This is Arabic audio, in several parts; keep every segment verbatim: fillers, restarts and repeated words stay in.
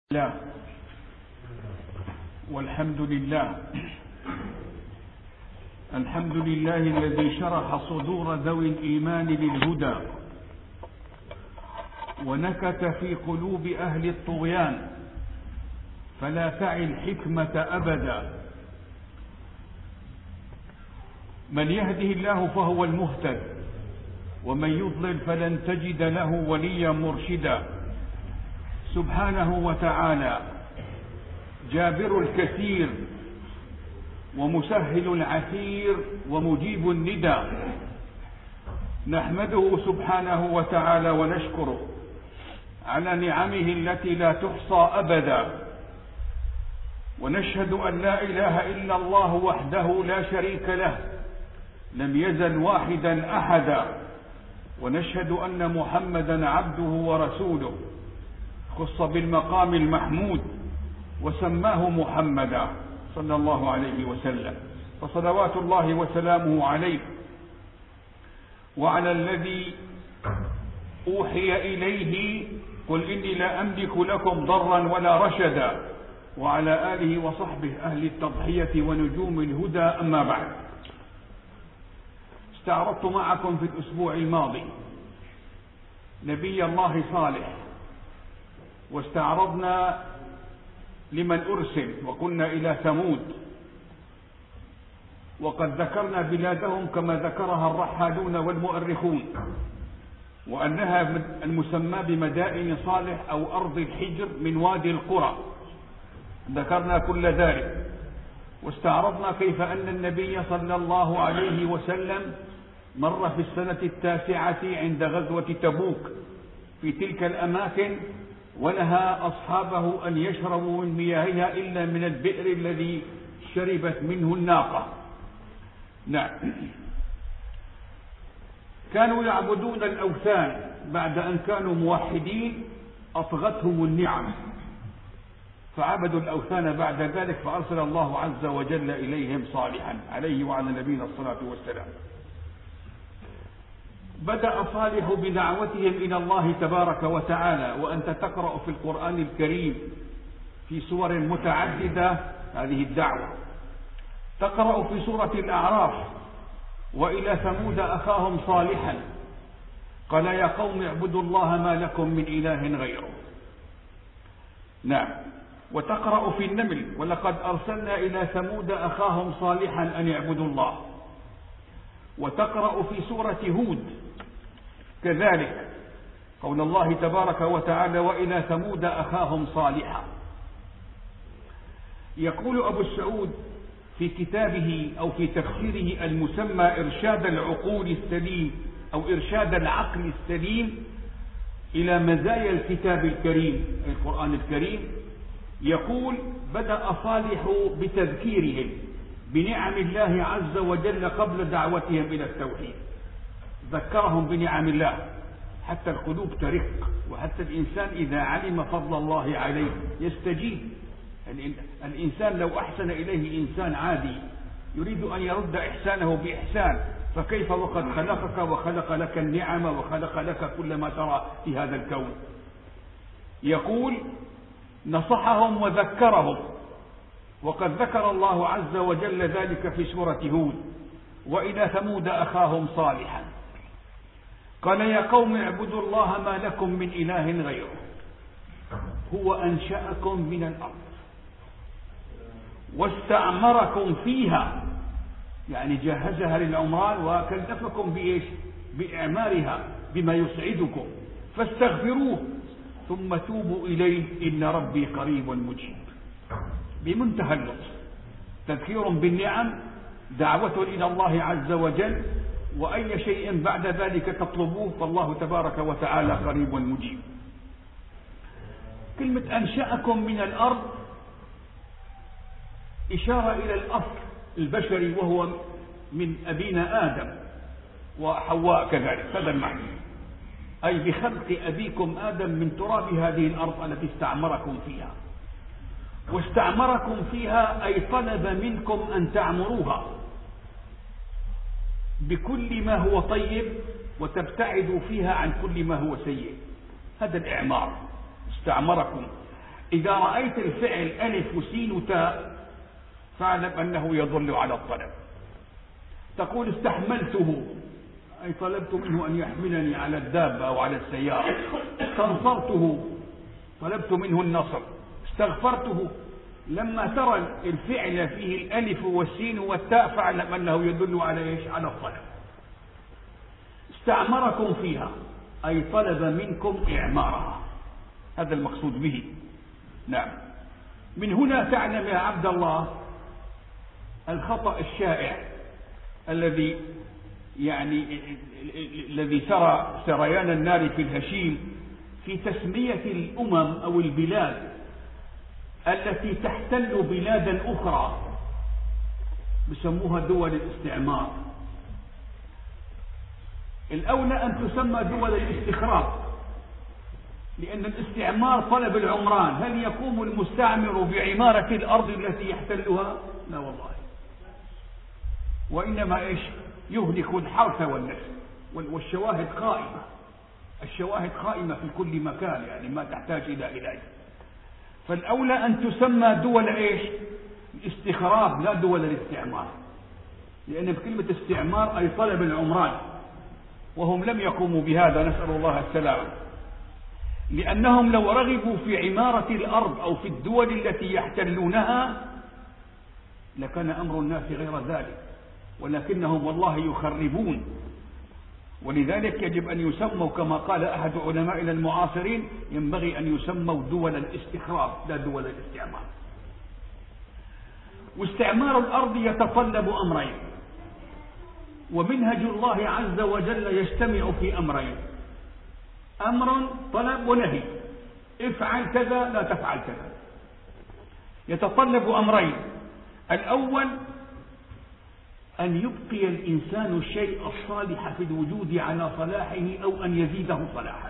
الله والحمد لله. الحمد لله الذي شرح صدور ذوي الإيمان للهدى ونكت في قلوب أهل الطغيان فلا تعي الحكمة أبدا. من يهده الله فهو المهتد ومن يضلل فلن تجد له وليا مرشدا. سبحانه وتعالى جابر الكثير ومسهل العسير ومجيب الندى. نحمده سبحانه وتعالى ونشكره على نعمه التي لا تحصى أبدا، ونشهد أن لا إله إلا الله وحده لا شريك له لم يزل واحدا أحدا، ونشهد أن محمدا عبده ورسوله خص بالمقام المحمود وسماه محمدا صلى الله عليه وسلم، فصلوات الله وسلامه عليه وعلى الذي أوحي إليه قل إني لا أملك لكم ضرا ولا رشدا، وعلى آله وصحبه أهل التضحية ونجوم الهدى. أما بعد، استعرضت معكم في الأسبوع الماضي نبي الله صالح، واستعرضنا لمن أرسل وقلنا إلى ثمود، وقد ذكرنا بلادهم كما ذكرها الرحالون والمؤرخون، وأنها المسمى بمدائن صالح أو أرض الحجر من وادي القرى. ذكرنا كل ذلك، واستعرضنا كيف أن النبي صلى الله عليه وسلم مر في السنة التاسعة عند غزوة تبوك في تلك الأماكن، ونهى أصحابه أن يشربوا من مياهها إلا من البئر الذي شربت منه الناقة. نعم، كانوا يعبدون الأوثان بعد أن كانوا موحدين، أطغتهم النعم فعبدوا الأوثان بعد ذلك، فأرسل الله عز وجل إليهم صالحا عليه وعلى نبينا الصلاة والسلام. بدأ صالح بدعوتهم إلى الله تبارك وتعالى، وأنت تقرأ في القرآن الكريم في سور متعددة هذه الدعوة. تقرأ في سورة الأعراف وإلى ثمود أخاهم صالحا قال يا قوم اعبدوا الله ما لكم من إله غيره. نعم، وتقرأ في النمل ولقد أرسلنا إلى ثمود أخاهم صالحا أن يعبدوا الله. وتقرأ في سورة هود كذلك قول الله تبارك وتعالى وإلى ثمود أخاهم صالحا. يقول أبو السعود في كتابه أو في تفسيره المسمى إرشاد العقول السليم أو إرشاد العقل السليم إلى مزايا الكتاب الكريم القرآن الكريم، يقول بدأ صالح بتذكيرهم بنعم الله عز وجل قبل دعوتهم إلى التوحيد. ذكرهم بنعم الله حتى القلوب ترق، وحتى الإنسان إذا علم فضل الله عليه يستجيب. الإنسان لو أحسن إليه إنسان عادي يريد أن يرد إحسانه بإحسان، فكيف وقد خلقك وخلق لك النعم وخلق لك كل ما ترى في هذا الكون. يقول نصحهم وذكرهم، وقد ذكر الله عز وجل ذلك في سورة هود وإلى ثمود أخاهم صالحا قال يا قوم اعبدوا الله ما لكم من إله غيره هو أنشأكم من الأرض واستعمركم فيها، يعني جهزها للعمران وكلفكم بإيش؟ بإعمارها بما يسعدكم، فاستغفروه ثم توبوا إليه إن ربي قريب مجيب. بمنتهى اللطف، تذكير بالنعم، دعوة إلى الله عز وجل، وأي شيء بعد ذلك تطلبوه فالله تبارك وتعالى قريب مجيب. كلمة أنشأكم من الأرض إشارة إلى الأصل البشري وهو من أبينا آدم وحواء كذلك، هذا المعنى، أي بخلق أبيكم آدم من تراب هذه الأرض التي استعمركم فيها. واستعمركم فيها أي طلب منكم أن تعمروها بكل ما هو طيب وتبتعدوا فيها عن كل ما هو سيء. هذا الإعمار، استعمركم إذا رأيت الفعل ألف وسين وتاء فاعلم أنه يدل على الطلب. تقول استحملته أي طلبت منه أن يحملني على الدابة أو على السيارة. استنصرته طلبت منه النصر. استغفرته. لما ترى الفعل فيه الألف والسين والتاء فاعلم أنه يدل على إيش؟ على الطلب. استعمركم فيها أي طلب منكم إعمارها، هذا المقصود به. نعم. من هنا تعلم يا عبد الله الخطأ الشائع الذي يعني الذي سرى سريان النار في الهشيم في تسمية الأمم أو البلاد التي تحتل بلادا أخرى، بسموها دول الاستعمار. الأولى أن تسمى دول الاستخراج، لأن الاستعمار طلب العمران. هل يقوم المستعمر بعمارة الأرض التي يحتلها؟ لا والله، وإنما إيش؟ يهلك الحرث والنسل. والشواهد قائمة، الشواهد قائمة في كل مكان، يعني ما تحتاج إلى علاج. فالأولى أن تسمى دول إيش؟ الاستخراج لا دول الاستعمار، لأن بكلمة استعمار أي طلب العمران، وهم لم يقوموا بهذا، نسأل الله السلامة. لأنهم لو رغبوا في عمارة الأرض أو في الدول التي يحتلونها لكان أمر الناس غير ذلك، ولكنهم والله يخربون. ولذلك يجب أن يسموا كما قال أحد علمائنا المعاصرين ينبغي أن يسموا دول الاستخراج لا دول الاستعمار. واستعمار الأرض يتطلب أمرين، ومنهج الله عز وجل يجتمع في أمرين: أمر طلب ونهي، افعل كذا لا تفعل كذا. يتطلب أمرين: الأول أن يبقي الإنسان الشيء الصالح في الوجود على صلاحه أو أن يزيده صلاحا.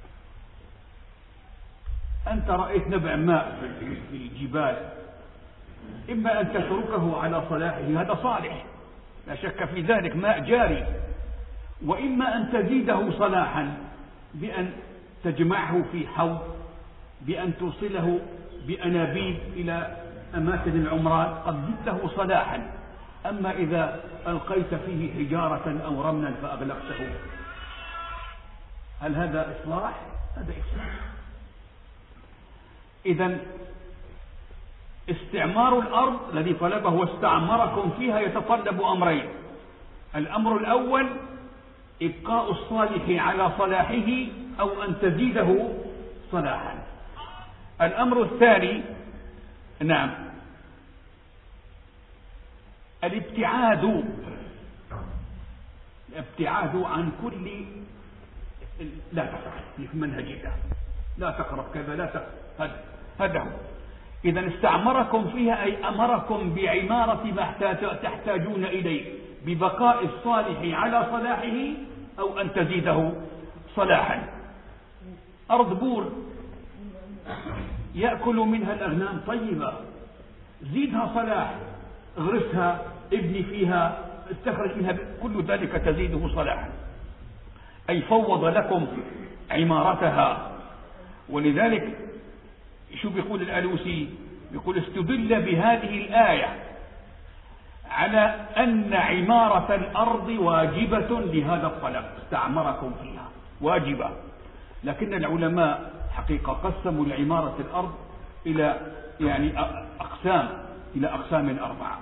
أنت رأيت نبع ماء في الجبال، إما أن تتركه على صلاحه، هذا صالح لا شك في ذلك، ماء جاري، وإما أن تزيده صلاحا بأن تجمعه في حوض، بأن توصله بأنابيب إلى أماكن العمران، قد زدته صلاحا. أما إذا ألقيت فيه حجارة أو رملا فأغلقته، هل هذا إصلاح؟ هذا إصلاح. إذن استعمار الأرض الذي طلبه واستعمركم فيها يتطلب أمرين: الأمر الأول إبقاء الصالح على صلاحه أو أن تزيده صلاحا. الأمر الثاني نعم الابتعاد الابتعاد عن كل لا تفعل في منهج الله، لا تقرب كذا، لا تقرب هذا هو. إذا استعمركم فيها أي أمركم بعمارة ما تحتاجون إليه ببقاء الصالح على صلاحه أو أن تزيده صلاحا. أرض بور يأكل منها الأغنام طيبة، زيدها صلاح، اغرسها، ابني فيها، استخرج منها، كل ذلك تزيده صلاحا، أي فوض لكم عمارتها. ولذلك شو بيقول الألوسي؟ يقول استدل بهذه الآية على أن عمارة الأرض واجبة لهذا الطلب، استعمركم فيها واجبة. لكن العلماء حقيقة قسموا العمارة الأرض إلى يعني أقسام إلى أقسام أربعة.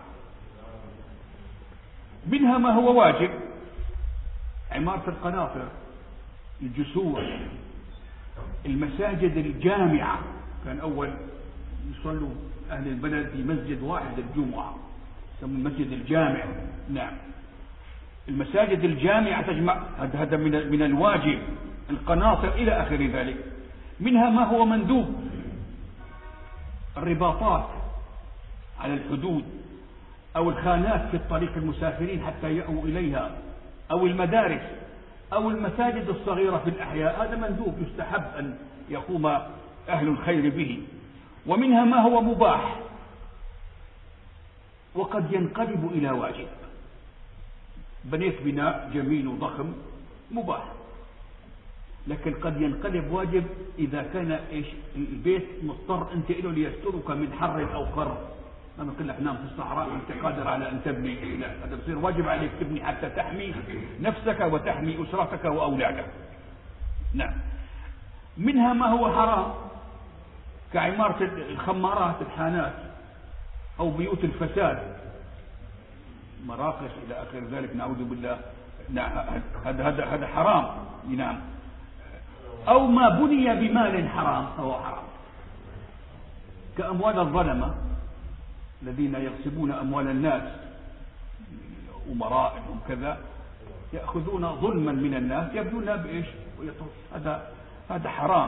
منها ما هو واجب: عمارة القناطر، الجسور، المساجد الجامعة. كان أول يصلوا أهل البلد في مسجد واحد الجمعة، يسمى المسجد الجامع. نعم، المساجد الجامعة تجمع، هذا من من الواجب. القناطر إلى آخر ذلك. منها ما هو مندوب: الرباطات على الحدود، أو الخانات في الطريق المسافرين حتى يأووا إليها، أو المدارس، أو المساجد الصغيرة في الأحياء، هذا مندوب يستحب أن يقوم أهل الخير به. ومنها ما هو مباح وقد ينقلب إلى واجب: بنيت بناء جميل وضخم مباح، لكن قد ينقلب واجب إذا كان إيش البيت مضطر أنت له ليسترك من حر أو قر. أنا أقول لك نام في الصحراء وأنت قادر على أن تبني، لا، هذا بصير واجب عليك تبني حتى تحمي نفسك وتحمي أسرتك وأولادك. نعم. منها ما هو حرام كعمارة الخمارات الحانات أو بيوت الفساد، مراقص إلى آخر ذلك، نعوذ بالله. نعم، هذا هذا هذا حرام. نعم. أو ما بني بمال حرام فهو حرام، كأموال الظلمة الذين يغصبون أموال الناس، أمرائهم كذا، يأخذون ظلما من الناس يبنون بإيش؟ هذا هذا حرام.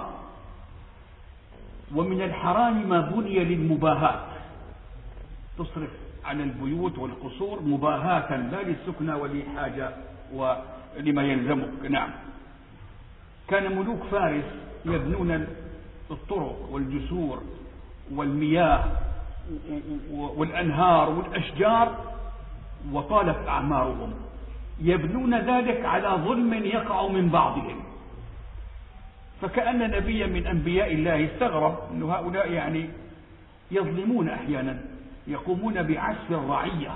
ومن الحرام ما بني للمباهات، تصرف على البيوت والقصور مباهاة لا للسكنى ولحاجة ولما يلزمك. نعم. كان ملوك فارس يبنون الطرق والجسور والمياه والأنهار والأشجار وطالت أعمارهم، يبنون ذلك على ظلم يقع من بعضهم. فكأن نبيا من أنبياء الله استغرب أن هؤلاء يعني يظلمون أحيانا، يقومون بعسف الرعية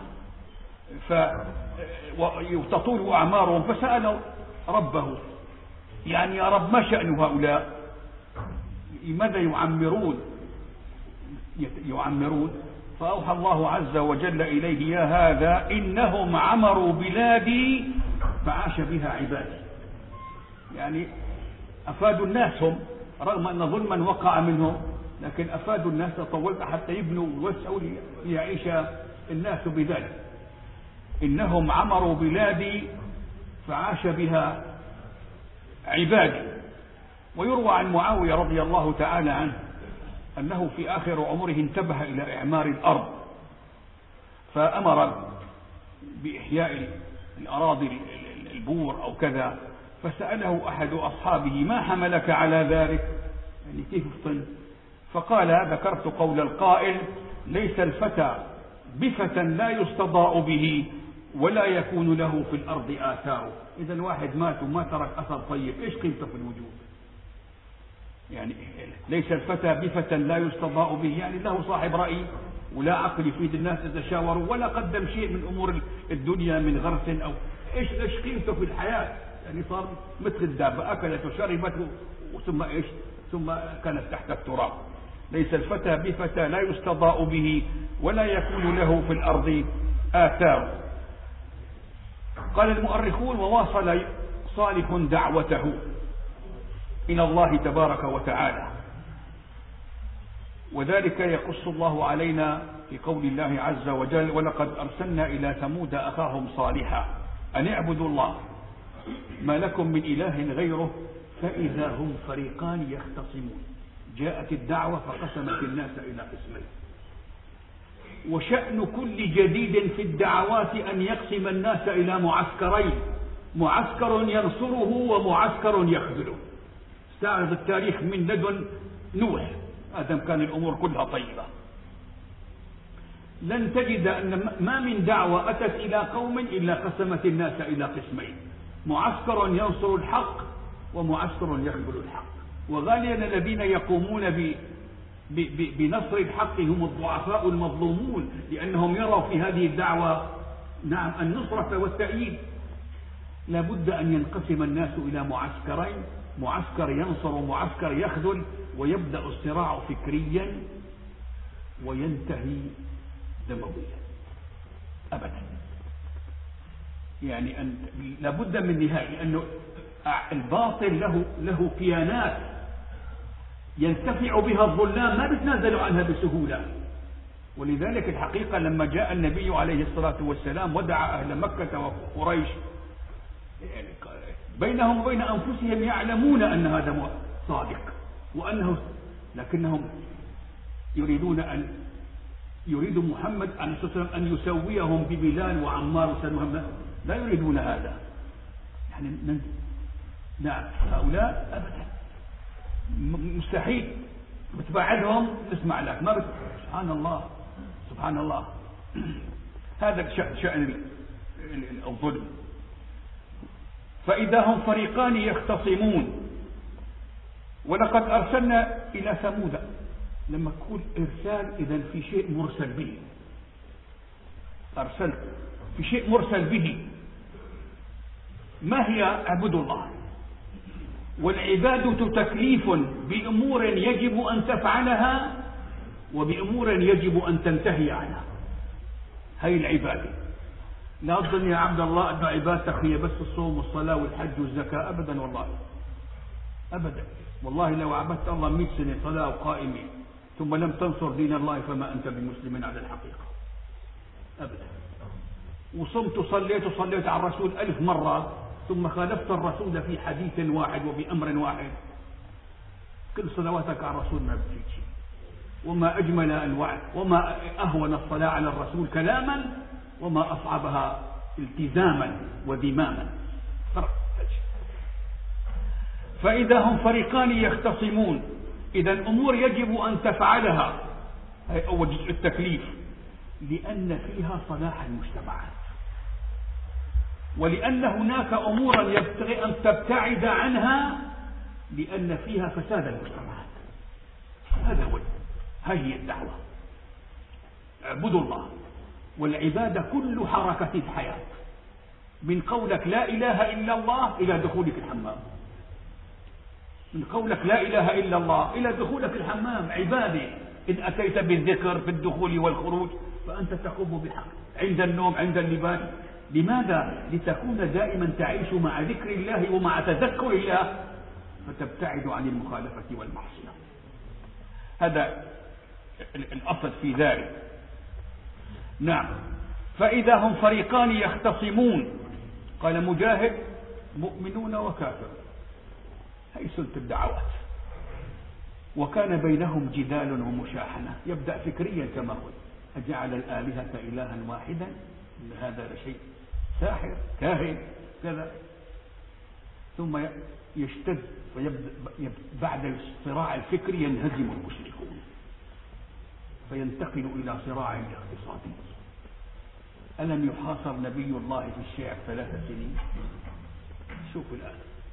فتطول أعمارهم، فسأل ربه يعني يا رب ما شأن هؤلاء، لماذا يعمرون يعمرون فأوحى الله عز وجل إليه يا هذا إنهم عمروا بلادي فعاش بها عبادي. يعني أفادوا الناس هم، رغم أن ظلما وقع منهم، لكن أفادوا الناس طولت حتى يبنوا وسعوا ليعيش الناس بذلك. إنهم عمروا بلادي فعاش بها عبادي. ويروى عن معاوية رضي الله تعالى عنه أنه في آخر عمره انتبه إلى إعمار الأرض، فأمر بإحياء الأراضي البور أو كذا، فسأله أحد أصحابه ما حملك على ذلك، يعني كيف فطن؟ فقال ذكرت قول القائل ليس الفتى بفتى لا يستضاء به ولا يكون له في الأرض آثار. إذا الواحد مات وما ترك أثر طيب إيش قيمته في الوجود؟ يعني ليس الفتى بفتى لا يستضاء به، يعني له صاحب رأي ولا عقل يفيد الناس يتشاوروا ولا قدم شيء من أمور الدنيا من غرس أو إيش إيش قيمته في الحياة؟ يعني صار مثل الدابة أكلت وشربت ثم إيش ثم كانت تحت التراب. ليس الفتى بفتى لا يستضاء به ولا يكون له في الأرض آثار. قال المؤرخون وواصل صالح دعوته إلى الله تبارك وتعالى، وذلك يقص الله علينا في قول الله عز وجل ولقد أرسلنا إلى ثمود أخاهم صالحا أن اعبدوا الله ما لكم من إله غيره فإذا هم فريقان يختصمون. جاءت الدعوة فقسمت الناس إلى قسمين. وشأن كل جديد في الدعوات أن يقسم الناس إلى معسكرين، معسكر ينصره ومعسكر يخذله. استعرض التاريخ من لدن نوح آدم كان الأمور كلها طيبة، لن تجد أن ما من دعوة أتت إلى قوم إلا قسمت الناس إلى قسمين، معسكر ينصر الحق ومعسكر يخذل الحق. وغالبا الذين يقومون ب بنصر الحق هم الضعفاء المظلومون، لأنهم يروا في هذه الدعوة نعم النصرة والتأييد. لابد أن ينقسم الناس إلى معسكرين، معسكر ينصر ومعسكر يخذل، ويبدأ الصراع فكريا وينتهي دمويا أبدا. يعني أن لابد من نهاية، لأنه الباطل له له كيانات ينتفع بها الظلام ما بيتنازل عنها بسهولة. ولذلك الحقيقة لما جاء النبي عليه الصلاة والسلام ودعا أهل مكة وقريش بينهم وبين أنفسهم يعلمون أن هذا صادق وأنه، لكنهم يريدون أن يريد محمد عليه الصلاة والسلام أن يسويهم ببلال وعمار وسلمان، لا يريدون هذا. يعني نعم هؤلاء أبدا مستحيل بتبعدهم نسمع لك ما بت... سبحان الله سبحان الله. هذا شأن الظلم. فإذا هم فريقان يختصمون ولقد أرسلنا إلى ثمود. لما تقول إرسال إذن في شيء مرسل به، أرسلت في شيء مرسل به. ما هي؟ اعبدوا الله. والعبادة تكليف بأمور يجب أن تفعلها وبأمور يجب أن تنتهي عنها. هي العبادة. لا تظن يا عبد الله أن عبادتك هي بس الصوم والصلاة والحج والزكاة، أبدا والله أبدا. والله لو عبدت الله مئة سنة صلاة وقائمة ثم لم تنصر دين الله فما أنت بمسلم على الحقيقة أبدا. وصمت وصليت وصليت على الرسول ألف مرة ثم خالفت الرسول في حديث واحد وبأمر واحد، كل صلواتك على الرسول ما بتفيد شيء. وما أجمل الوعد، وما أهون الصلاة على الرسول كلاما، وما أصعبها التزاما ودماما. فإذا هم فريقان يختصمون، إذا الأمور يجب أن تفعلها. هي أول جزء التكليف، لأن فيها صلاح المجتمعات، ولأن هناك أمورا يبتغي أن تبتعد عنها لأن فيها فساد المجتمعات. هذا هو، هذه الدعوة. اعبدوا الله. والعبادة كل حركة الحياة، من قولك لا إله إلا الله إلى دخولك الحمام، من قولك لا إله إلا الله إلى دخولك الحمام عبادة. إن أتيت بالذكر في الدخول والخروج فأنت تقوم بحق، عند النوم، عند اللباس. لماذا؟ لتكون دائما تعيش مع ذكر الله ومع تذكر الله فتبتعد عن المخالفة والمعصية. هذا الأصل في ذلك. نعم. فإذا هم فريقان يختصمون، قال مجاهد مؤمنون وكافر، هي سلطة الدعوات. وكان بينهم جدال ومشاحنة. يبدأ فكريا كما قلت، أجعل الآلهة إلها واحدا، هذا شيء ساحر كاهن كذا. ثم يشتد ويبدأ بعد الصراع الفكري ينهزم المشركون فينتقل إلى صراع اقتصادي. ألم يحاصر نبي الله في الشعب ثلاث سنين؟ شوف الآن،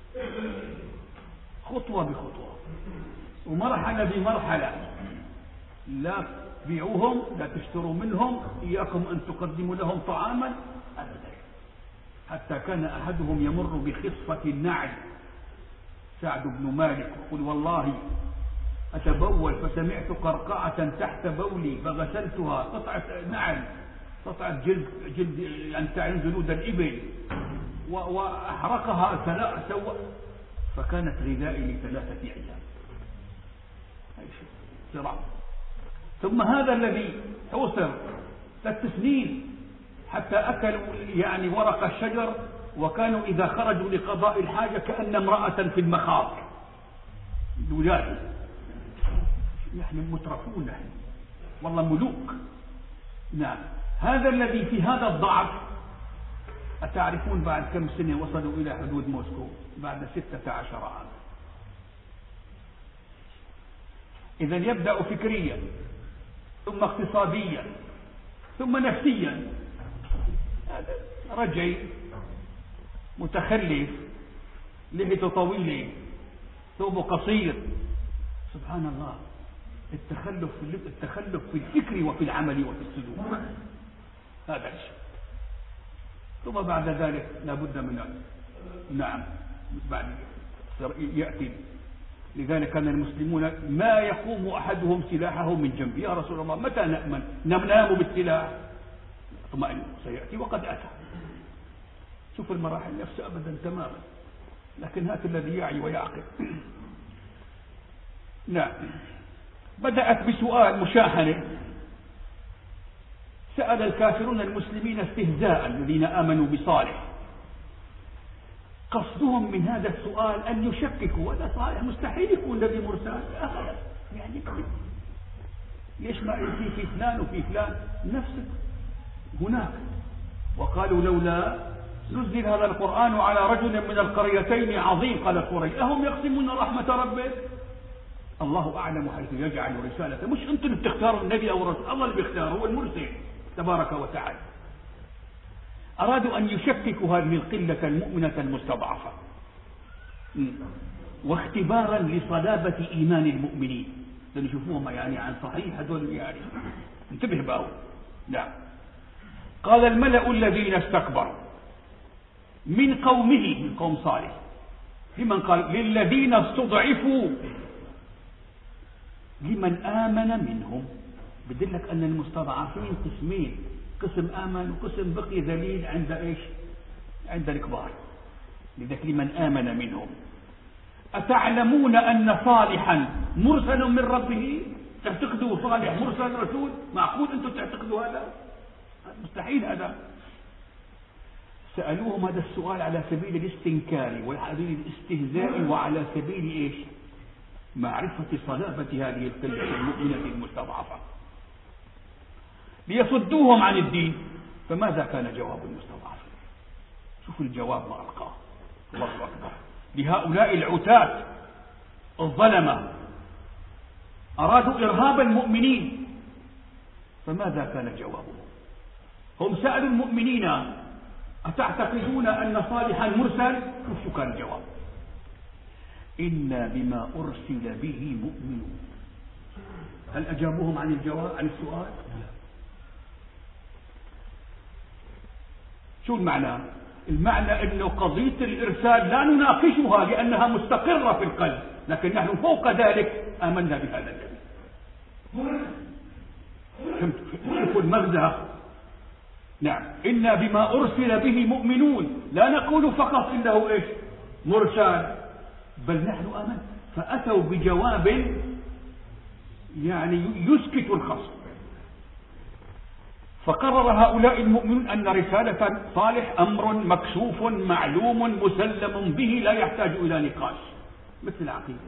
خطوة بخطوة ومرحلة بمرحلة. لا تبيعوهم، لا تشتروا منهم، إياكم أن تقدموا لهم طعاما أبدا. حتى كان أحدهم يمر بخصفة النعل، سعد بن مالك، يقول والله أتبول فسمعت قرقعة تحت بولي فغسلتها، قطعة نعل، قطعة جلد, جلد يعني تعين جلود الإبل، وأحرقها سوى، فكانت غذائي لثلاثة أيام. صراع. ثم هذا الذي توصل ثلاث سنين حتى أكلوا يعني ورق الشجر، وكانوا إذا خرجوا لقضاء الحاجة كأن امرأة في المخاض. الولاد يعني مترفون، يعني والله ملوك. نعم. هذا الذي في هذا الضعف، أتعرفون بعد كم سنة وصلوا إلى حدود موسكو؟ بعد ستة عشر عام. إذن يبدأ فكريا ثم اقتصاديا ثم نفسيا. هذا رجعي متخلف، لحيته طويلة، ثوبه قصير. سبحان الله، التخلف في التخلف في الفكر وفي العمل وفي السلوك، هذا الشيء. ثم بعد ذلك لابد من نعم بعد يأتي. لذلك كان المسلمون ما يقوم أحدهم سلاحه من جنبه، يا رسول الله متى نأمن؟ ننام بالسلاح؟ اطمئن سيأتي، وقد أتى. شوف المراحل نفسها أبدا تماما. لكن هات الذي يعي ويعقل. نعم. بدأت بسؤال مشاحنة. سأل الكافرون المسلمين استهزاء الذين آمنوا بصالح. قصدهم من هذا السؤال أن يشككوا، ولا صالح مستحيل يكون نبي مرسل يعني. ليش ما في في فلان وفي فلان نفسه هناك؟ وقالوا لولا نزل هذا القرآن على رجل من القريتين عظيم. قال قريش أهم يقسمون رحمة ربه؟ الله أعلم حيث يجعل رسالته. مش أنتم اللي بتختاروا النبي أو الرسول، الله اللي بيختار، هو المرسل تبارك وتعالى. أرادوا أن يشككوا هذه القلة المؤمنة المستضعفة. واختبارا لصلابة إيمان المؤمنين، لأن يشوفوهم يعني عن صحيح هذول يعني انتبه بقى. نعم. قال الملأ الذين استكبروا من قومه، من قوم صالح، لمن قال للذين استضعفوا لمن آمن منهم، بدلك أن المستضعفين قسمين، قسم آمن وقسم بقي ذليل عند إيش؟ عند الكبار. لذلك لمن آمن منهم. أتعلمون أن صالحا مرسل من ربه؟ تعتقدوا صالح مرسل رسول؟ معقول أنتم تعتقدوا هذا؟ مستحيل هذا. سألوهم هذا السؤال على سبيل الاستنكار وعلى سبيل الاستهزاء وعلى سبيل إيش؟ معرفة صلابة هذه القلة المؤمنة المستضعفة، ليصدوهم عن الدين. فماذا كان جواب المستضعفين؟ شوف الجواب ما ألقاه. الله أكبر. لهؤلاء العتاة الظلمة أرادوا إرهاب المؤمنين، فماذا كان جوابهم؟ هم سألوا المؤمنين أتعتقدون أن صالحا مرسل؟ شو كان الجواب؟ إنا بما أرسل به مؤمنون. هل أجابوهم عن الجواب عن السؤال؟ شو المعنى؟ المعنى أنه قضية الإرسال لا نناقشها لأنها مستقرة في القلب، لكن نحن فوق ذلك آمنا بهذا النبي. شوفوا المغزى. نعم. إنا بما أرسل به مؤمنون، لا نقول فقط إنه إيش؟ مرسل، بل نحن آمنا. فأتوا بجواب يعني يسكت الخصم. فقرر هؤلاء المؤمنون أن رسالة صالح أمر مكشوف معلوم مسلم به لا يحتاج إلى نقاش، مثل العقيدة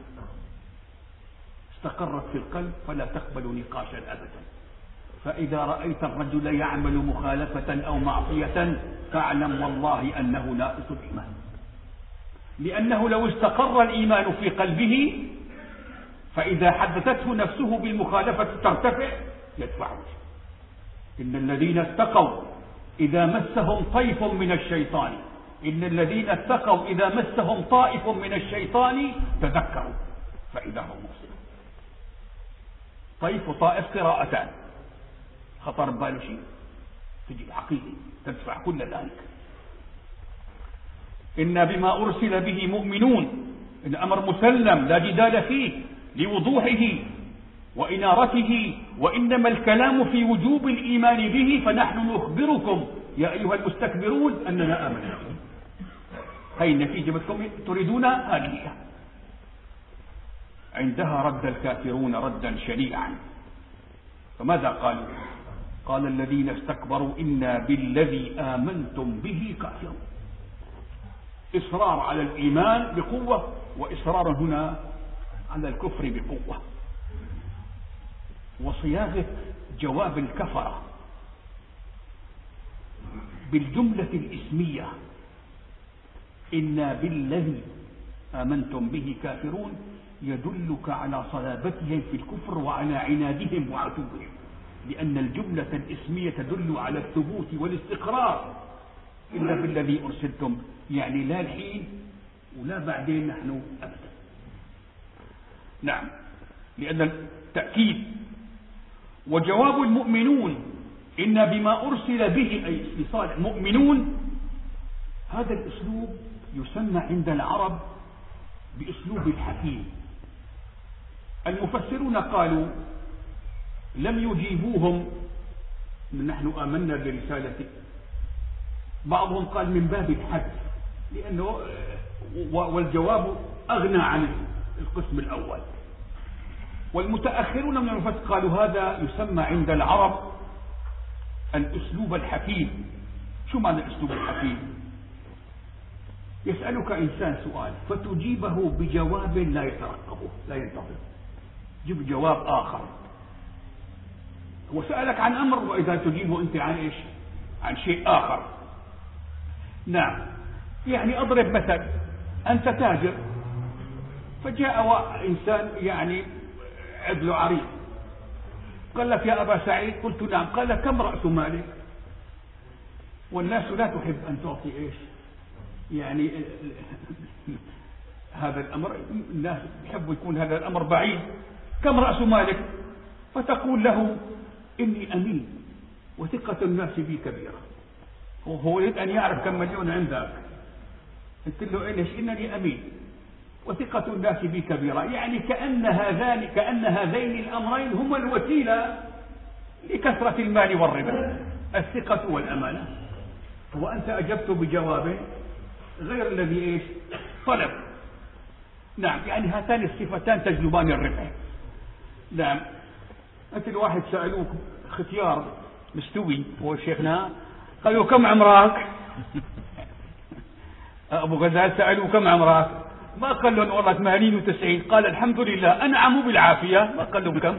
استقرت في القلب فلا تقبل نقاشا أبدا. فإذا رأيت الرجل يعمل مخالفة أو معصية فاعلم والله أنه ناقص الإيمان، لأنه لو استقر الإيمان في قلبه فإذا حدثته نفسه بالمخالفة ترتفع يدفعه. إن الذين اتقوا إذا مسهم طيف من الشيطان إن الذين اتقوا إذا مسهم طائف من الشيطان تذكروا فإذا هم مبصرون. طيف وطائف قراءتان، خطر بباله شيء تجي العقيدة تدفع كل ذلك. إنا بما أرسل به مؤمنون، إن أمر مسلم لا جدال فيه لوضوحه وإنارته، وإنما الكلام في وجوب الإيمان به. فنحن نخبركم يا أيها المستكبرون أننا آمنا. هاي النتيجة بدكم تريدون هذه. عندها رد الكافرون ردا شنيعا. فماذا قالوا؟ قال الذين استكبروا إنا بالذي آمنتم به كافرون. إصرار على الإيمان بقوة، وإصرار هنا على الكفر بقوة، وصياغة جواب الكفرة بالجملة الإسمية إنا بالذي آمنتم به كافرون يدلك على صلابتهم في الكفر وعلى عنادهم وعتوبهم، لأن الجملة الإسمية تدل على الثبوت والاستقرار. إلا بالذي أرسلتم يعني لا الحين ولا بعدين نحن أبدا. نعم، لأن التأكيد. وجواب المؤمنون إن بما أرسل به أي لصالح مؤمنون، هذا الأسلوب يسمى عند العرب بأسلوب الحكيم. المفسرون قالوا لم يجيبوهم نحن آمنا برسالته، بعضهم قال من باب الحذف لأنه والجواب أغنى عن القسم الأول. والمتأخرون من المفسرين قالوا هذا يسمى عند العرب الأسلوب الحكيم. شو معنى الأسلوب الحكيم؟ يسألك إنسان سؤال فتجيبه بجواب لا يترقبه لا ينتظر، جيب جواب آخر. هو سألك عن أمر وإذا تجيبه أنت عن إيش؟ عن شيء آخر. نعم، يعني أضرب مثل، أنت تاجر فجاء إنسان يعني عدل عريض قال لك يا أبا سعيد، قلت نعم، قال كم رأس مالك؟ والناس لا تحب أن تعطي إيش يعني هذا الأمر الناس يحبوا يكون هذا الأمر بعيد. كم رأس مالك؟ فتقول له إني أمين وثقة الناس بي كبيرة. وهو يريد أن يعرف كم مليون عندك. قلت له إيش؟ إنني أمين وثقة الناس بي كبيرة. يعني كأن هذان كأن هذين الأمرين هما الوسيلة لكثرة المال والربا، الثقة والأمانة. وأنت أجبت بجواب غير الذي إيش طلب. نعم، يعني هاتان الصفتان تجلبان الربح. نعم. أنت الواحد سألوك ختيار مستوي هو شيخنا، قالوا كم عمرك؟ أبو غزال سألوا كم عمرك؟ ما قال لهم والله ثمانين وتسعين. قال الحمد لله أنعم بالعافية. ما قال لهم كم.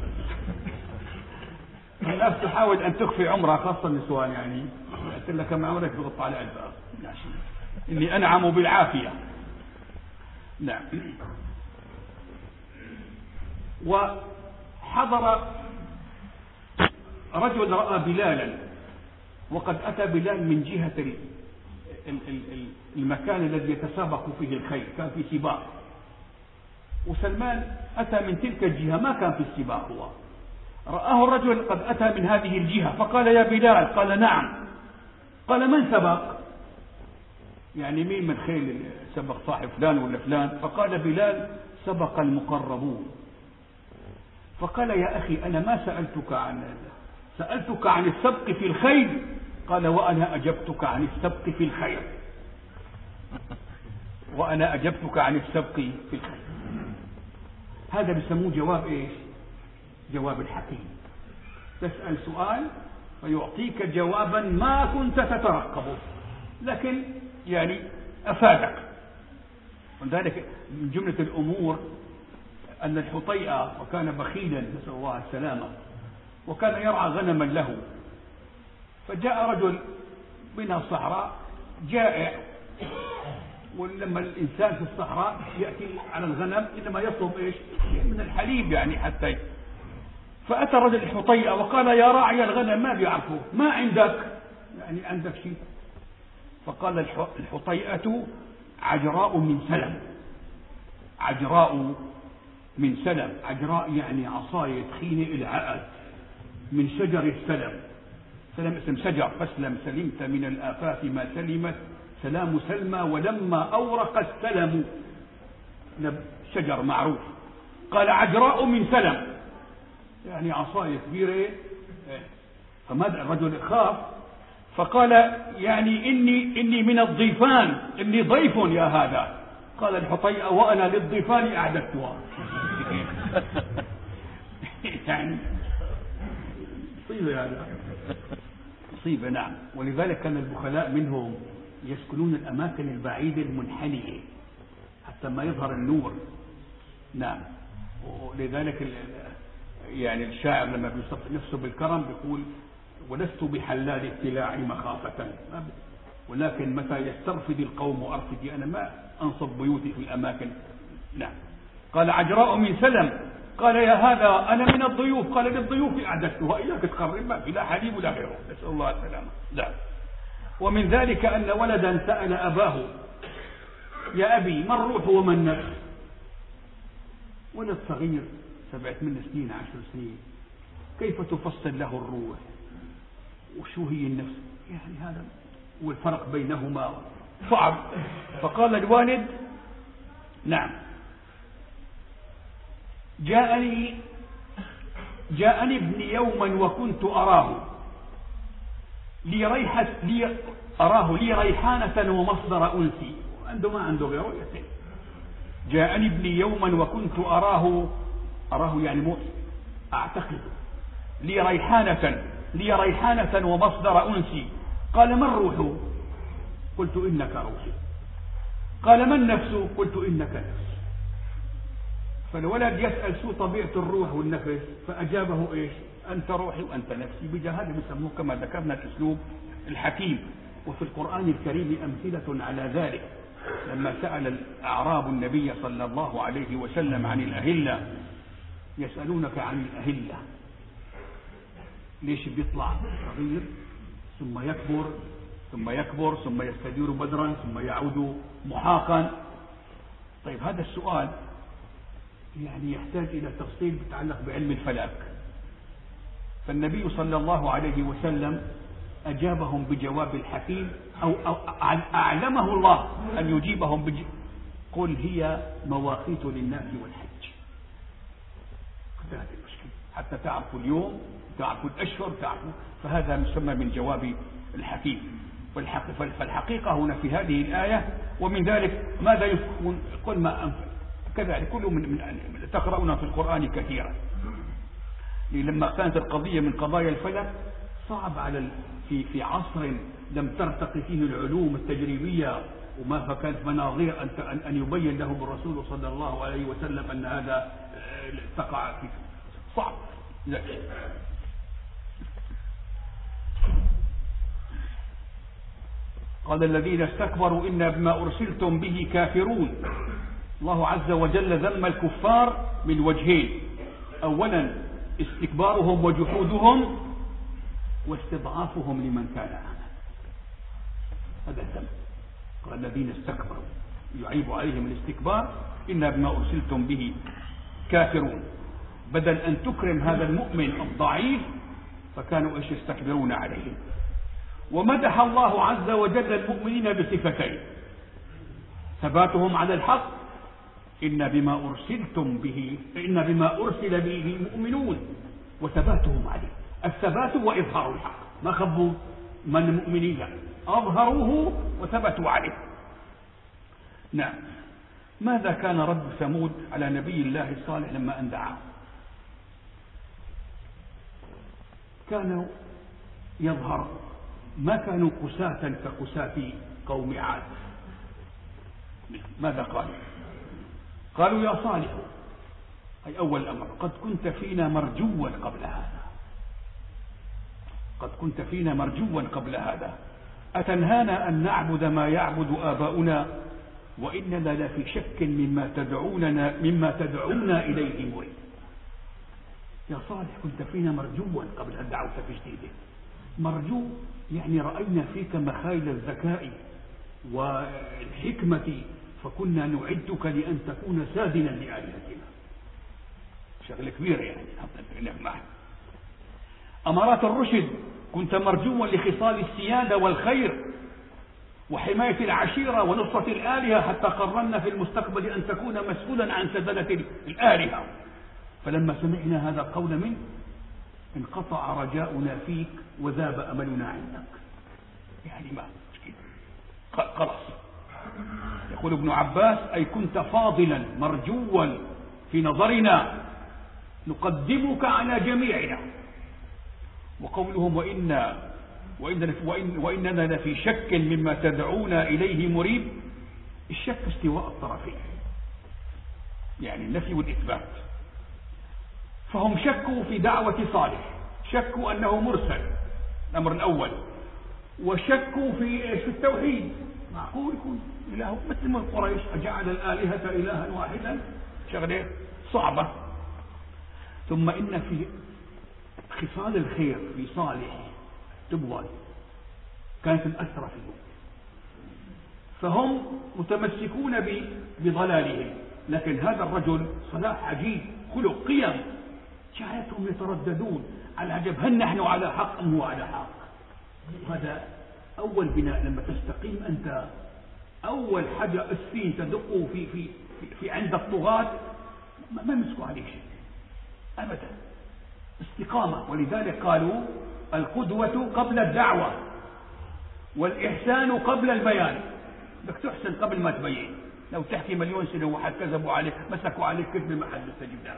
الناس تحاول أن تخفي عمرها، خاصة النسوان. يعني قلت لك كم عمرك بغط على الباب، إني أنعم بالعافية. نعم. وحضر رجل رأى بلالا، وقد أتى بلال من جهة المكان الذي يتسابق فيه الخيل، كان في سباق، وسلمان أتى من تلك الجهة، ما كان في السباق. هو رآه الرجل قد أتى من هذه الجهة، فقال يا بلال. قال نعم. قال من سبق؟ يعني مين من خيل سبق، صاحب فلان ولا فلان؟ فقال بلال سبق المقربون. فقال يا أخي أنا ما سألتك عن سألتك عن السبق في الخيل. قال وأنا أجبتك عن السبق في الخير. وأنا أجبتك عن السبق في الخير. هذا بيسموه جواب إيش؟ جواب الحكيم. تسأل سؤال فيعطيك جوابا ما كنت تترقبه، لكن يعني أفادك. ولذلك من جملة الأمور أن الحطيئة وكان بخيلا نسأل الله السلامة، وكان يرعى غنما له، فجاء رجل من الصحراء جائع. ولما الإنسان في الصحراء يأتي على الغنم إنما يطلب إيش؟ من الحليب يعني حتى. فأتى رجل الحطيئة وقال يا راعي الغنم، ما بيعرفه، ما عندك يعني عندك شيء؟ فقال الحطيئة عجراء من سلم. عجراء من سلم. عجراء يعني عصاية تخينة العقد من شجر السلم. سلم اسم شجر، فاسلم سلمت من الآفات ما سلمت سلام سلمى ولما أورق السلم، شجر معروف. قال عجراء من سلم يعني عصاية كبيرة. فماذا الرجل خاف، فقال يعني إني, إني من الضيفان، إني ضيف يا هذا. قال الحطيئة وأنا للضيفان أعددتها. يعني مصيبة هذا، مصيبة. نعم. ولذلك كان البخلاء منهم يسكنون الأماكن البعيدة المنحنية حتى ما يظهر النور. نعم. ولذلك يعني الشاعر لما بيوصف نفسه بالكرم بيقول ولست بحلال ابتلاع مخافة، ولكن متى يسترفد القوم أرفدي، أنا ما أنصب بيوتي في الأماكن. نعم. قال عجراء من سلم. قال يا هذا أنا من الضيوف. قال للضيوف أعددتها، إياك تقرب ما في لا حليب ولا غيره، نسأل الله السلامة. لا. ومن ذلك أن ولدا سأل أباه يا أبي ما الروح وما النفس؟ ولد صغير سبعة من سنين عشر سنين، كيف تفصل له الروح وشو هي النفس؟ يعني هذا والفرق بينهما صعب. فقال الوالد نعم جاءني جاءني ابني يوما وكنت أراه لي ريحة لي أراه لي ريحانة ومصدر أنسي. عنده ما عنده غيره. جاءني ابني يوما وكنت أراه أراه يعني موت أعتقد لي ريحانة لي ريحانة ومصدر أنسي. قال ما الروح؟ قلت إنك روحي. قال ما النفس؟ قلت إنك نفسي. فالولد يسأل شو طبيعة الروح والنفس، فأجابه إيش؟ أنت روحي وأنت نفسي. بجهاده بسموه كما ذكرنا الأسلوب الحكيم. وفي القرآن الكريم أمثلة على ذلك. لما سأل الأعراب النبي صلى الله عليه وسلم عن الأهلة، يسألونك عن الأهلة ليش بيطلع صغير ثم يكبر ثم يكبر ثم يستدير بدرا ثم يعود محاقا؟ طيب هذا السؤال يعني يحتاج إلى تفصيل يتعلق بعلم الفلك. فالنبي صلى الله عليه وسلم أجابهم بجواب الحكيم، أو, أو أعلمه الله أن يجيبهم بج... قل هي مواقيت للناس والحج. هذه المشكلة حتى تعرفوا اليوم، تعرفوا الأشهر، تعرفوا، فهذا مسمى من جواب الحكيم. فالحقيقة هنا في هذه الآية ومن ذلك ماذا يفكون، قل ما أنفق كذلك كله من, من تقرؤون في القرآن كثيرا. لما كانت القضية من قضايا الفلك صعب على في في عصر لم ترتقي فيه العلوم التجريبية وما فكانت مناظير أن أن يبين لهم الرسول صلى الله عليه وسلم أن هذا تقع في صعب. لا. قال الذين استكبروا إنا بما أرسلتم به كافرون. الله عز وجل ذم الكفار من وجهين: أولا استكبارهم وجحودهم، واستضعافهم لمن كان آمن. هذا الذم. قال الذين استكبروا يعيب عليهم الاستكبار إنا بما أرسلتم به كافرون، بدل أن تكرم هذا المؤمن الضعيف فكانوا إيش يستكبرون عليه. ومدح الله عز وجل المؤمنين بصفتين: ثباتهم على الحق، إن بما أرسلتم به إن بما أرسل به مؤمنون، وثباتهم عليه. الثبات وإظهار الحق، ما خبوا من المؤمنين، أظهروه وثبتوا عليه. نعم. ماذا كان رد ثمود على نبي الله صالح لما أندعاه؟ كانوا يظهر، ما كانوا قساة كقساة قوم عاد. ماذا قالوا؟ قالوا يا صالح، أي أول الأمر، قد كنت فينا مرجوا قبل هذا، قد كنت فينا مرجوا قبل هذا، أتنهانا أن نعبد ما يعبد آباؤنا وإننا لفي شك مما تدعوننا مما تدعونا إليه مريب. يا صالح كنت فينا مرجوا قبل أن دعوت في جديده. مرجو يعني رأينا فيك مخايل الذكاء والحكمة فكنا نعدك لأن تكون سادنا لآلهتنا. شغل كبير يعني. أمارات الرشد، كنت مرجوا لخصال السيادة والخير وحماية العشيرة ونصرة الآلهة، حتى قررنا في المستقبل أن تكون مسؤولا عن سدلة الآلهة. فلما سمعنا هذا القول منك انقطع رجاؤنا فيك وذاب أملنا عندك. يعني ما خلاص. يقول ابن عباس: أي كنت فاضلا مرجوا في نظرنا نقدمك على جميعنا. وقولهم وإنا وإننا, وإن وإننا لفي شك مما تدعونا إليه مريب، الشك استواء الطرفين، يعني النفي والإثبات. فهم شكوا في دعوة صالح، شكوا أنه مرسل، الأمر الأول، وشكوا في التوحيد. معقول يكون إله مثل من قريش أجعل الآلهة إلها واحدا؟ شغلة صعبة. ثم إن في خصال الخير في صالح تبغى كانت الأسرة فيهم، فهم متمسكون بضلالهم. لكن هذا الرجل صلاح عجيب، خلق قيم، جعلتهم يترددون على عجب هل نحن على حق أم هو على حق. هذا أول بناء. لما تستقيم أنت أول حاجة أسفين تدقوا في, في, في, في عند الطغاة ما يمسكوا عليه شيء أبدا، استقامة. ولذلك قالوا القدوة قبل الدعوة والإحسان قبل البيان. بدك تحسن قبل ما تبين. لو تحكي مليون سنة وحد كذبوا عليك مسكوا عليك كذب ما حد يستجيب لك.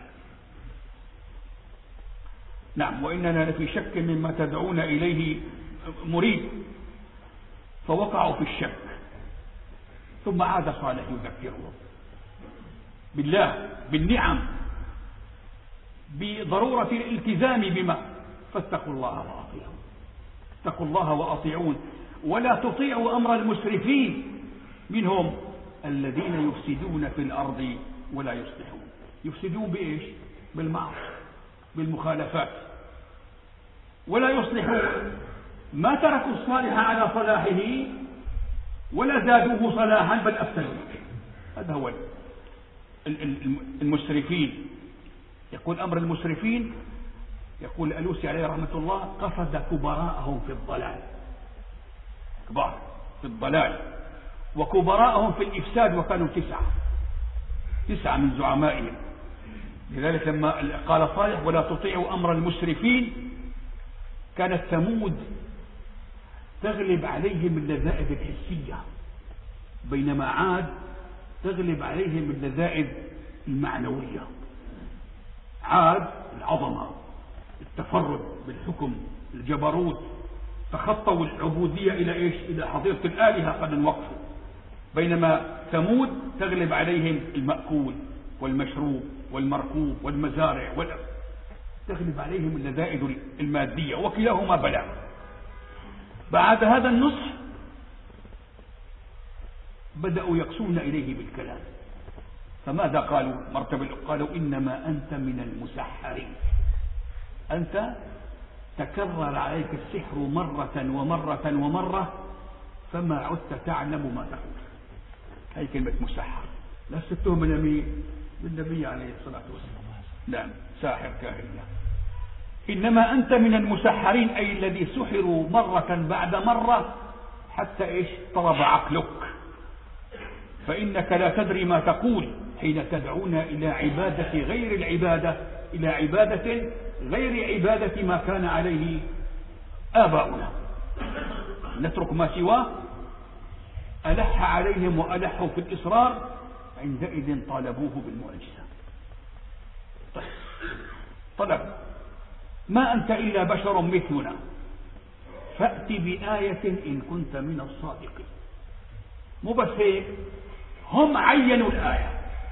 نعم. وإننا لفي شك مما تدعون إليه مريب، فوقعوا في الشك. ثم عاد صالح يذكرهم بالله، بالنعم، بضرورة الالتزام بما، فاتقوا الله وأطيعون. اتقوا الله وأطيعون ولا تطيعوا أمر المسرفين منهم الذين يفسدون في الأرض ولا يصلحون. يفسدون بإيش؟ بالمعصية، بالمخالفات، ولا يصلحون. ما تركوا الصالح على صلاحه ولا زادوه صلاحا بل أفسدوه. هذا هو المسرفين. يقول أمر المسرفين، يقول الألوسي عليه رحمة الله: قصد كبراءهم في الضلال، كبار في الضلال، وكبراءهم في الإفساد، وكانوا تسعة تسعة من زعمائهم. لذلك لما قال صالح: ولا تطيعوا أمر المسرفين، كانت ثمود تغلب عليهم اللذائذ الحسية، بينما عاد تغلب عليهم اللذائذ المعنوية. عاد العظمة، التفرد بالحكم، الجبروت، تخطوا العبودية إلى إيش؟ إلى حظيرة الآلهة قد انوقفوا. بينما ثمود تغلب عليهم المأكول والمشروب والمركوب والمزارع وال... تغلب عليهم اللذائذ المادية، وكلاهما بلاء. بعد هذا النصح بدأوا يقسون إليه بالكلام. فماذا قالوا؟ مرتبة قالوا: إنما أنت من المسحرين، أنت تكرر عليك السحر مرة ومرة ومرة، فما عدت تعلم ما تقول. هي كلمة مسحر، لا تتهم من مين؟ بالنبي عليه الصلاة والسلام. نعم، ساحر كاهن. إنما أنت من المسحرين، أي الذي سحروا مرة بعد مرة حتى إيش؟ طلب عقلك، فإنك لا تدري ما تقول حين تدعونا إلى عبادة غير العبادة، إلى عبادة غير عبادة ما كان عليه آباؤنا، نترك ما سواه. ألح عليهم وألحوا في الإصرار، عندئذ طالبوه بالمعجزة. طيب، طلب: ما أنت إلا بشر مثلنا، فأت بآية إن كنت من الصادقين. مو بس هيك، هم عينوا الآية،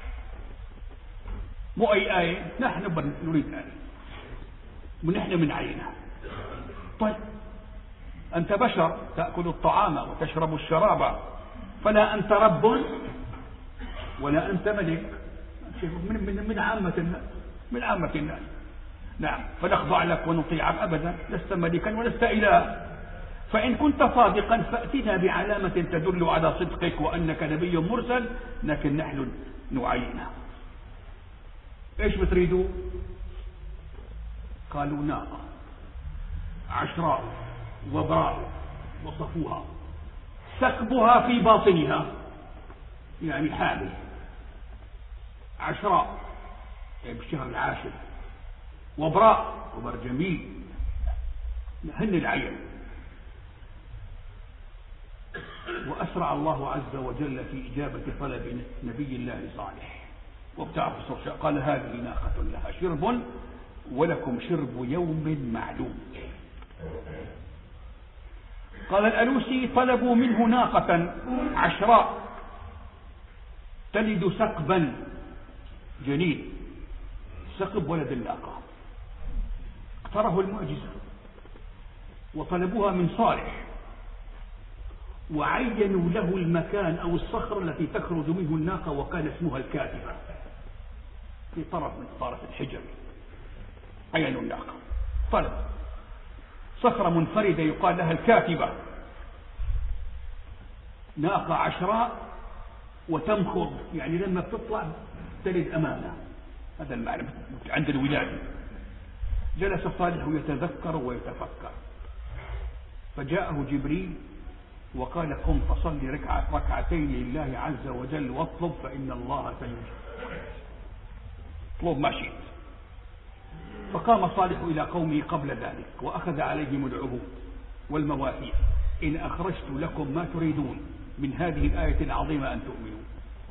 مو أي آية، نحن نريد آية ونحن من عينها. طيب، أنت بشر تأكل الطعام وتشرب الشراب، فلا أنت رب ولا أنت ملك، من, من, من عامة الناس، من عامة الناس. نعم، فنخضع لك ونطيعك أبدا، لست ملكا ولست إله. فإن كنت صادقا فأتنا بعلامة تدل على صدقك وأنك نبي مرسل، لكن نحن نعينها. إيش بتريدوا؟ قالوا: ناقة عشراء وبراء، وصفوها، سكبها في باطنها، يعني حامل، عشراء يعني بالشهر العاشر، وبراء خبر جميل، هن العين. وأسرع الله عز وجل في إجابة طلب نبي الله صالح، وابتعث الصرشاء قال: هذه ناقة لها شرب ولكم شرب يوم معلوم. قال الألوسي: طلبوا منه ناقة عشراء تلد سقبا، جنين، سقب ولد الناقة. اقترحوا المعجزة وطلبوها من صالح، وعينوا له المكان أو الصخرة التي تخرج منه الناقة، وكان اسمها الكاتبة، في طرف من طرف الحجر. عينوا الناقة، طلب صخرة منفردة يقال لها الكاتبة، ناقة عشراء وتمخض، يعني لما بتطلع تلد أمامها، هذا المعنى عند الولادة. جلس صالح يتذكر ويتفكر، فجاءه جبريل وقال: قم فصلي ركعة ركعتين لله عز وجل واطلب فإن الله سيجيب، اطلب ما شئت. فقام صالح إلى قومه قبل ذلك وأخذ عليهم العهود والمواثيق: إن أخرجت لكم ما تريدون من هذه الآية العظيمة أن تؤمنوا.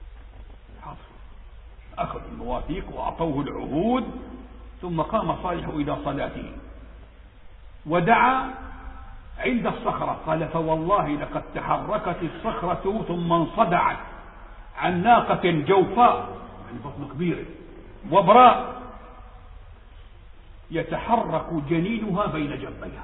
أخذ المواثيق وأعطوه العهود، ثم قام صالح إلى صلاته ودعا عند الصخرة. قال: فوالله لقد تحركت الصخرة ثم انصدعت عن ناقة جوفاء، يعني بطن كبيرة، وبراء، يتحرك جنينها بين جنبيها،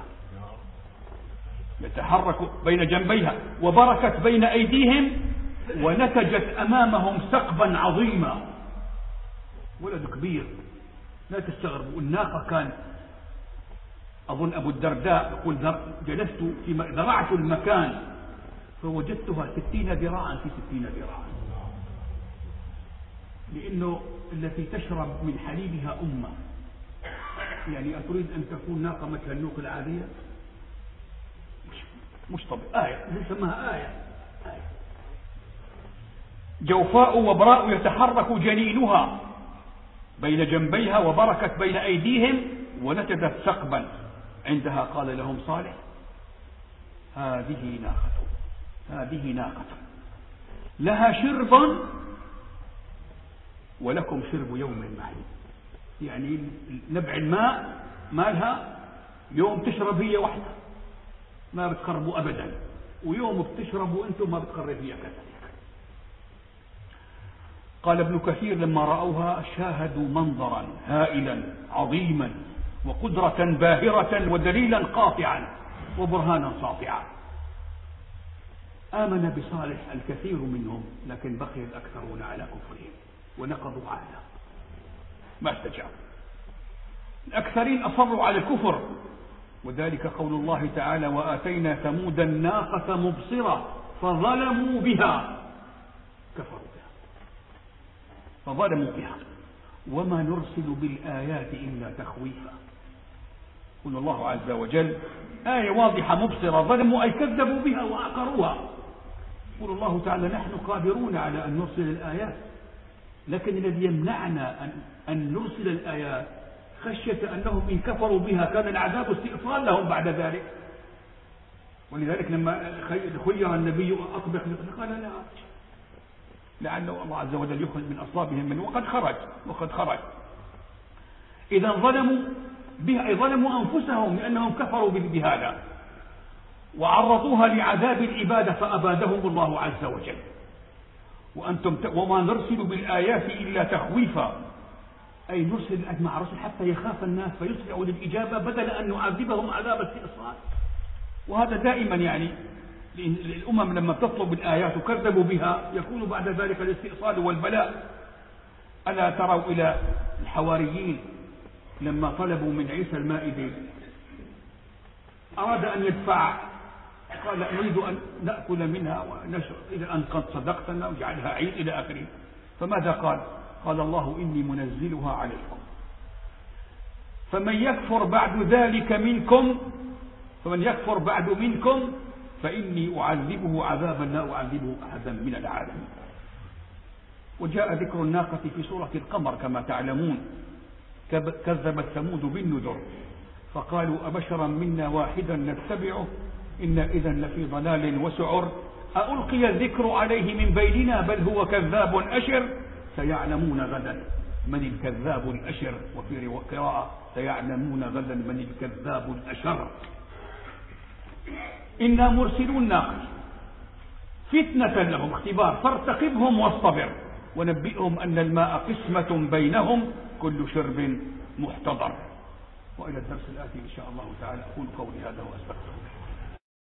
يتحرك بين جنبيها، وبركت بين أيديهم، ونتجت أمامهم سقبا عظيما، ولد كبير. لا تستغربوا، الناقة كان أظن أبو الدرداء يقول: جلست في ذرعت المكان فوجدتها ستين ذراعا في ستين ذراعا. لأنه التي تشرب من حليبها أمة، يعني أتريد أن تكون ناقة مثل النوق العادية؟ مش, مش طبيعي. آية نسميها آية. آية جوفاء وبراء يتحرك جنينها بين جنبيها وبركت بين أيديهم ونتدت ثقبا. عندها قال لهم صالح هذه ناقة هذه ناقة لها شرب ولكم شرب يوم معين. يعني نبع الماء مالها يوم تشرب هي وحدها ما بتقربوا أبدا، ويوم بتشربوا أنتم ما بتقرب هي كذلك. قال ابن كثير لما رأوها شاهدوا منظرا هائلا عظيما وقدرة باهرة ودليلا قاطعا وبرهانا ساطعا. آمن بصالح الكثير منهم لكن بقي الأكثرون على كفرهم ونقضوا عهده ما استجابوا. الأكثرين أصروا على الكفر، وذلك قول الله تعالى وآتينا ثمود الناقة مبصرة فظلموا بها كفروا بها فظلموا بها وما نرسل بالآيات إلا تخويفا. قل الله عز وجل آية واضحة مبصرة ظلموا أي كذبوا بها وعقروها. قل الله تعالى نحن قادرون على أن نرسل الآيات، لكن الذي يمنعنا أن, أن نرسل الآيات خشية أنهم إن كفروا بها كان العذاب استئصال لهم بعد ذلك. ولذلك لما خير النبي أطبق قال لا لعله الله عز وجل يخرج من أصلابهم من وقد خرج وقد خرج. إذا ظلموا بها ظلموا أنفسهم لأنهم كفروا بهذا وعرضوها لعذاب العبادة فأبادهم الله عز وجل. وأنتم ت... وما نرسل بالآيات إلا تخويفا، أي نرسل مع رسل حتى يخاف الناس فيسرعوا للإجابة بدل أن نعذبهم عذاب استئصال. وهذا دائما يعني الأمم لما تطلب الآيات وكذبوا بها يكون بعد ذلك الاستئصال والبلاء. ألا تروا إلى الحواريين لما طلبوا من عيسى المائدة أراد أن يدفع قال نريد أن نأكل منها ونشرب إلى أن قد صدقتنا وجعلها عيد إلى آخره. فماذا قال؟ قال الله إني منزلها عليكم فمن يكفر بعد ذلك منكم فمن يكفر بعد منكم فإني أعذبه عذابا لا أعذبه أحدا من العالمين. وجاء ذكر الناقة في سورة القمر كما تعلمون. كذبت ثمود بالنذر فقالوا أبشرا منا واحدا نتبعه إن إذا لفي ضلال وسعر ألقي الذكر عليه من بيننا بل هو كذاب أشر سيعلمون غدا من الكذاب الأشر. وفي قراءة سيعلمون غدا من الكذاب الأشر. إنا مرسلو الناقة فتنة لهم اختبار فارتقبهم واصطبر ونبئهم أن الماء قسمة بينهم كل شرب محتضر. وإلى الدرس الآتي إن شاء الله تعالى أقول قولي هذا وأستغفر الله.